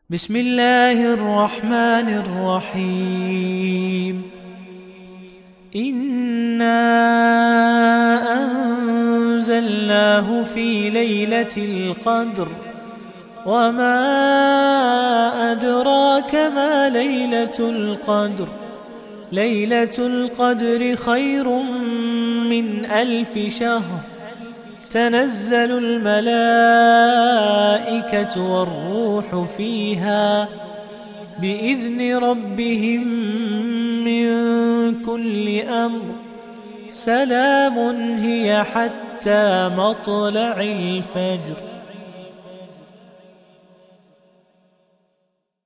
بسم الله الرحمن الرحيم. إنا أنزلناه في ليلة القدر وما أدراك ما ليلة القدر. ليلة القدر خير من 1000 شهر. تنزل الملائكة والروح فيها بإذن ربهم من كل أمر. سلام هي حتى مطلع الفجر.